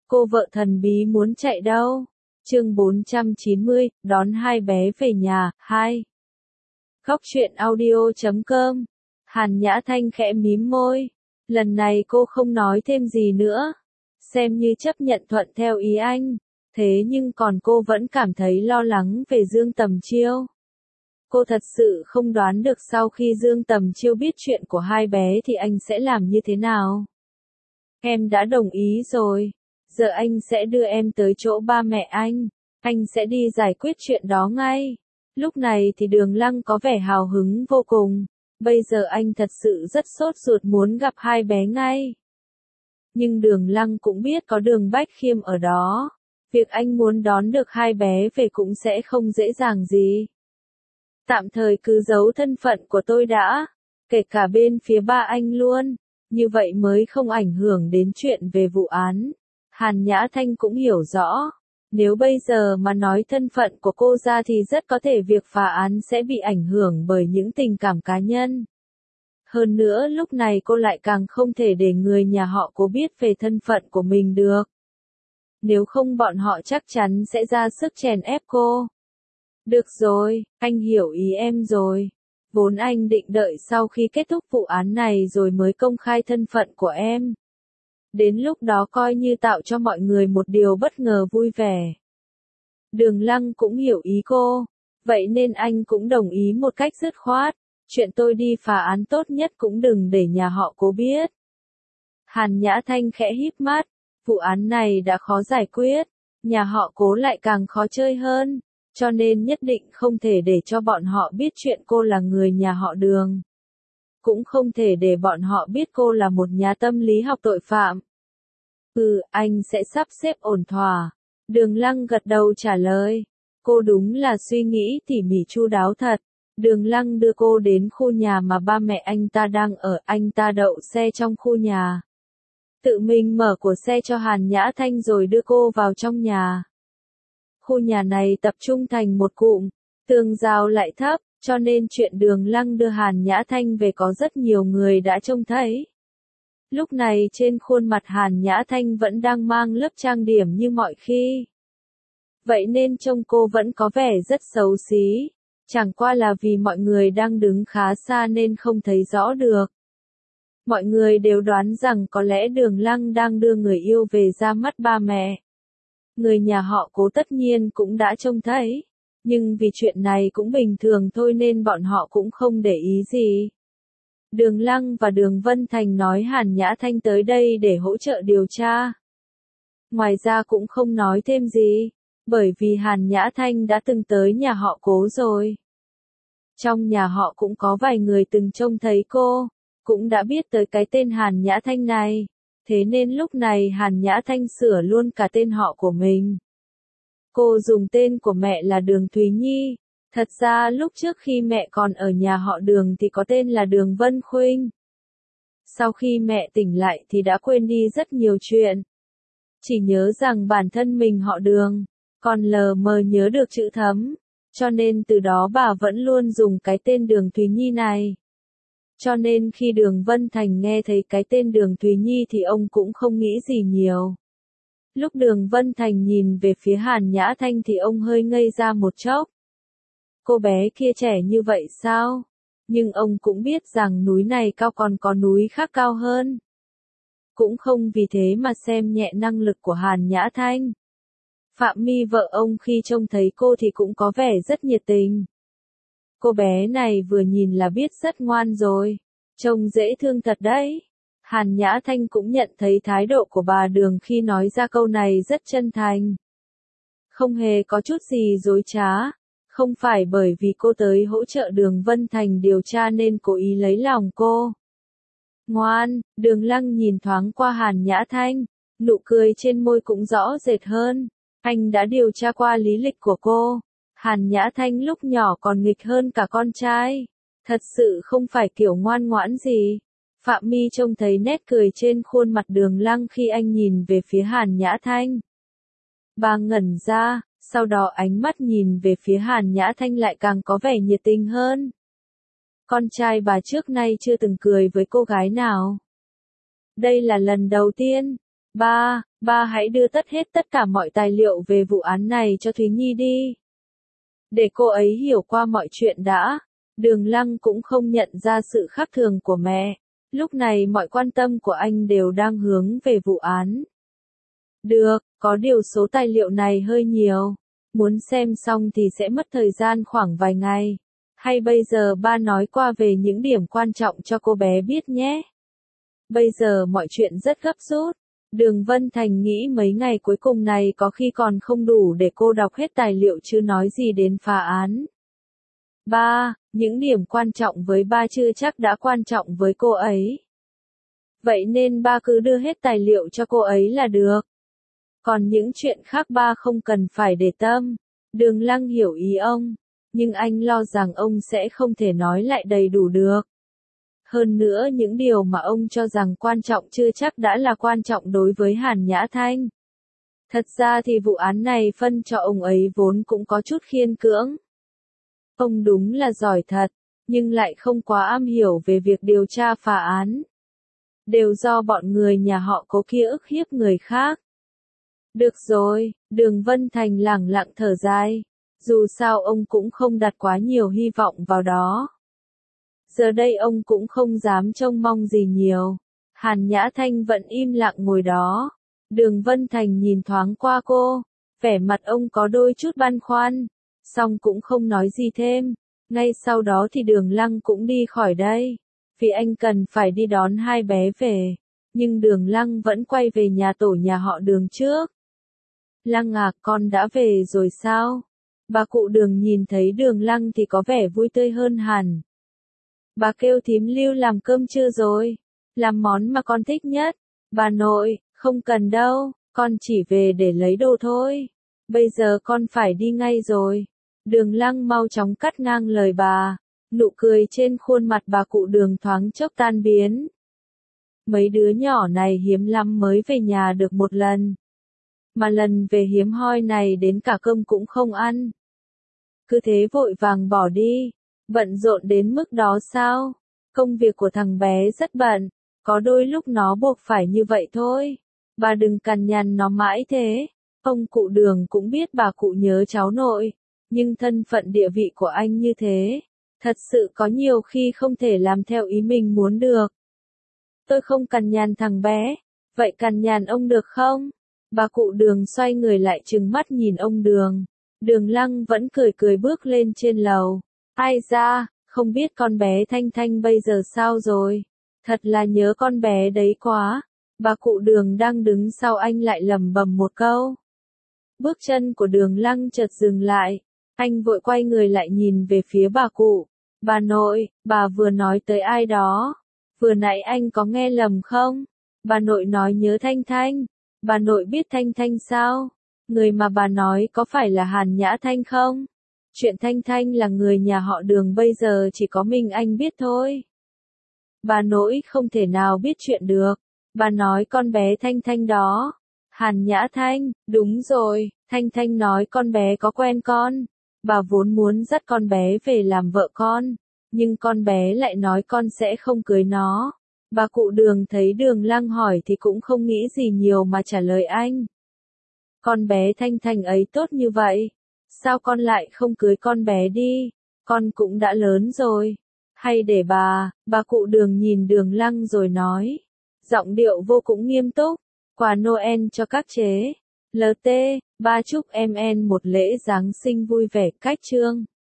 Cô vợ thần bí muốn chạy đâu? Chương 490, đón hai bé về nhà, 2. Khóc chuyện audio.com. Hàn Nhã Thanh khẽ mím môi. Lần này cô không nói thêm gì nữa. Xem như chấp nhận thuận theo ý anh. Thế nhưng còn cô vẫn cảm thấy lo lắng về Dương Tầm Chiêu. Cô thật sự không đoán được sau khi Dương Tầm Chiêu biết chuyện của hai bé thì anh sẽ làm như thế nào. Em đã đồng ý rồi. Giờ anh sẽ đưa em tới chỗ ba mẹ anh. Anh sẽ đi giải quyết chuyện đó ngay. Lúc này thì Đường Lăng có vẻ hào hứng vô cùng. Bây giờ anh thật sự rất sốt ruột muốn gặp hai bé ngay. Nhưng Đường Lăng cũng biết có Đường Bách Khiêm ở đó. Việc anh muốn đón được hai bé về cũng sẽ không dễ dàng gì. Tạm thời cứ giấu thân phận của tôi đã. Kể cả bên phía ba anh luôn. Như vậy mới không ảnh hưởng đến chuyện về vụ án. Hàn Nhã Thanh cũng hiểu rõ. Nếu bây giờ mà nói thân phận của cô ra thì rất có thể việc phá án sẽ bị ảnh hưởng bởi những tình cảm cá nhân. Hơn nữa lúc này cô lại càng không thể để người nhà họ Cố biết về thân phận của mình được. Nếu không bọn họ chắc chắn sẽ ra sức chèn ép cô. Được rồi, anh hiểu ý em rồi. Vốn anh định đợi sau khi kết thúc vụ án này rồi mới công khai thân phận của em. Đến lúc đó coi như tạo cho mọi người một điều bất ngờ vui vẻ. Đường Lăng cũng hiểu ý cô. Vậy nên anh cũng đồng ý một cách dứt khoát. Chuyện tôi đi phá án tốt nhất cũng đừng để nhà họ Cố biết. Hàn Nhã Thanh khẽ híp mắt. Vụ án này đã khó giải quyết. Nhà họ Cố lại càng khó chơi hơn. Cho nên nhất định không thể để cho bọn họ biết chuyện cô là người nhà họ Đường. Cũng không thể để bọn họ biết cô là một nhà tâm lý học tội phạm. Anh sẽ sắp xếp ổn thỏa. Đường Lăng gật đầu trả lời. Cô đúng là suy nghĩ tỉ mỉ chu đáo thật. Đường Lăng đưa cô đến khu nhà mà ba mẹ anh ta đang ở. Anh ta đậu xe trong khu nhà. Tự mình mở cửa xe cho Hàn Nhã Thanh rồi đưa cô vào trong nhà. Khu nhà này tập trung thành một cụm. Tường rào lại thấp. Cho nên chuyện Đường Lăng đưa Hàn Nhã Thanh về có rất nhiều người đã trông thấy. Lúc này trên khuôn mặt Hàn Nhã Thanh vẫn đang mang lớp trang điểm như mọi khi. Vậy nên trông cô vẫn có vẻ rất xấu xí. Chẳng qua là vì mọi người đang đứng khá xa nên không thấy rõ được. Mọi người đều đoán rằng có lẽ Đường Lăng đang đưa người yêu về ra mắt ba mẹ. Người nhà họ Cố tất nhiên cũng đã trông thấy. Nhưng vì chuyện này cũng bình thường thôi nên bọn họ cũng không để ý gì. Đường Lăng và Đường Vân Thành nói Hàn Nhã Thanh tới đây để hỗ trợ điều tra. Ngoài ra cũng không nói thêm gì, bởi vì Hàn Nhã Thanh đã từng tới nhà họ Cố rồi. Trong nhà họ cũng có vài người từng trông thấy cô, cũng đã biết tới cái tên Hàn Nhã Thanh này. Thế nên lúc này Hàn Nhã Thanh sửa luôn cả tên họ của mình. Cô dùng tên của mẹ là Đường Thúy Nhi. Thật ra lúc trước khi mẹ còn ở nhà họ Đường thì có tên là Đường Vân Khuynh. Sau khi mẹ tỉnh lại thì đã quên đi rất nhiều chuyện. Chỉ nhớ rằng bản thân mình họ Đường, còn lờ mờ nhớ được chữ Thấm. Cho nên từ đó bà vẫn luôn dùng cái tên Đường Thúy Nhi này. Cho nên khi Đường Vân Thành nghe thấy cái tên Đường Thúy Nhi thì ông cũng không nghĩ gì nhiều. Lúc Đường Vân Thành nhìn về phía Hàn Nhã Thanh thì ông hơi ngây ra một chốc. Cô bé kia trẻ như vậy sao? Nhưng ông cũng biết rằng núi này cao còn có núi khác cao hơn. Cũng không vì thế mà xem nhẹ năng lực của Hàn Nhã Thanh. Phạm My vợ ông khi trông thấy cô thì cũng có vẻ rất nhiệt tình. Cô bé này vừa nhìn là biết rất ngoan rồi. Trông dễ thương thật đấy. Hàn Nhã Thanh cũng nhận thấy thái độ của bà Đường khi nói ra câu này rất chân thành. Không hề có chút gì dối trá. Không phải bởi vì cô tới hỗ trợ Đường Vân Thành điều tra nên cố ý lấy lòng cô. Ngoan, Đường Lăng nhìn thoáng qua Hàn Nhã Thanh, nụ cười trên môi cũng rõ rệt hơn. Anh đã điều tra qua lý lịch của cô. Hàn Nhã Thanh lúc nhỏ còn nghịch hơn cả con trai. Thật sự không phải kiểu ngoan ngoãn gì. Phạm My trông thấy nét cười trên khuôn mặt Đường Lăng khi anh nhìn về phía Hàn Nhã Thanh. Bà ngẩn ra, sau đó ánh mắt nhìn về phía Hàn Nhã Thanh lại càng có vẻ nhiệt tình hơn. Con trai bà trước nay chưa từng cười với cô gái nào. Đây là lần đầu tiên. Ba hãy đưa hết tất cả mọi tài liệu về vụ án này cho Thúy Nhi đi. Để cô ấy hiểu qua mọi chuyện đã. Đường Lăng cũng không nhận ra sự khác thường của mẹ. Lúc này mọi quan tâm của anh đều đang hướng về vụ án. Được, có điều số tài liệu này hơi nhiều. Muốn xem xong thì sẽ mất thời gian khoảng vài ngày. Hay bây giờ ba nói qua về những điểm quan trọng cho cô bé biết nhé. Bây giờ mọi chuyện rất gấp rút. Đường Vân Thành nghĩ mấy ngày cuối cùng này có khi còn không đủ để cô đọc hết tài liệu chứ nói gì đến phá án. Ba, những điểm quan trọng với ba chưa chắc đã quan trọng với cô ấy. Vậy nên ba cứ đưa hết tài liệu cho cô ấy là được. Còn những chuyện khác ba không cần phải để tâm. Đường Lăng hiểu ý ông, nhưng anh lo rằng ông sẽ không thể nói lại đầy đủ được. Hơn nữa những điều mà ông cho rằng quan trọng chưa chắc đã là quan trọng đối với Hàn Nhã Thanh. Thật ra thì vụ án này phân cho ông ấy vốn cũng có chút khiên cưỡng. Ông đúng là giỏi thật, nhưng lại không quá am hiểu về việc điều tra phá án. Đều do bọn người nhà họ Cố kia ức hiếp người khác. Được rồi, Đường Vân Thành lẳng lặng thở dài. Dù sao ông cũng không đặt quá nhiều hy vọng vào đó. Giờ đây ông cũng không dám trông mong gì nhiều. Hàn Nhã Thanh vẫn im lặng ngồi đó. Đường Vân Thành nhìn thoáng qua cô. Vẻ mặt ông có đôi chút băn khoăn. Xong cũng không nói gì thêm. Ngay sau đó thì Đường Lăng cũng đi khỏi đây. Vì anh cần phải đi đón hai bé về. Nhưng Đường Lăng vẫn quay về nhà tổ nhà họ Đường trước. Lăng à, con đã về rồi sao? Bà cụ Đường nhìn thấy Đường Lăng thì có vẻ vui tươi hơn hẳn. Bà kêu thím Lưu làm cơm trưa rồi. Làm món mà con thích nhất. Bà nội, không cần đâu, con chỉ về để lấy đồ thôi. Bây giờ con phải đi ngay rồi. Đường Lăng mau chóng cắt ngang lời bà. Nụ cười trên khuôn mặt bà cụ Đường thoáng chốc tan biến. Mấy đứa nhỏ này hiếm lắm mới về nhà được một lần. Mà lần về hiếm hoi này đến cả cơm cũng không ăn. Cứ thế vội vàng bỏ đi. Bận rộn đến mức đó sao? Công việc của thằng bé rất bận. Có đôi lúc nó buộc phải như vậy thôi. Bà đừng cằn nhằn nó mãi thế. Ông cụ Đường cũng biết bà cụ nhớ cháu nội. Nhưng thân phận địa vị của anh như thế. Thật sự có nhiều khi không thể làm theo ý mình muốn được. Tôi không cằn nhằn thằng bé. Vậy cằn nhằn ông được không? Bà cụ Đường xoay người lại trừng mắt nhìn ông Đường. Đường Lăng vẫn cười cười bước lên trên lầu. Ai ra, không biết con bé Thanh Thanh bây giờ sao rồi? Thật là nhớ con bé đấy quá. Bà cụ Đường đang đứng sau anh lại lẩm bẩm một câu. Bước chân của Đường Lăng chợt dừng lại. Anh vội quay người lại nhìn về phía bà cụ. Bà nội, bà vừa nói tới ai đó? Vừa nãy anh có nghe lầm không? Bà nội nói nhớ Thanh Thanh. Bà nội biết Thanh Thanh sao? Người mà bà nói có phải là Hàn Nhã Thanh không? Chuyện Thanh Thanh là người nhà họ Đường bây giờ chỉ có mình anh biết thôi. Bà nội không thể nào biết chuyện được. Bà nói con bé Thanh Thanh đó. Hàn Nhã Thanh, đúng rồi, Thanh Thanh nói con bé có quen con. Bà vốn muốn dắt con bé về làm vợ con. Nhưng con bé lại nói con sẽ không cưới nó. Bà cụ Đường thấy Đường Lăng hỏi thì cũng không nghĩ gì nhiều mà trả lời anh. Con bé Thanh Thanh ấy tốt như vậy. Sao con lại không cưới con bé đi? Con cũng đã lớn rồi. Hay để bà cụ Đường nhìn Đường Lăng rồi nói. Giọng điệu vô cùng nghiêm túc. Quà Noel cho các chế. LT, ba chúc em en một lễ Giáng sinh vui vẻ cách chương.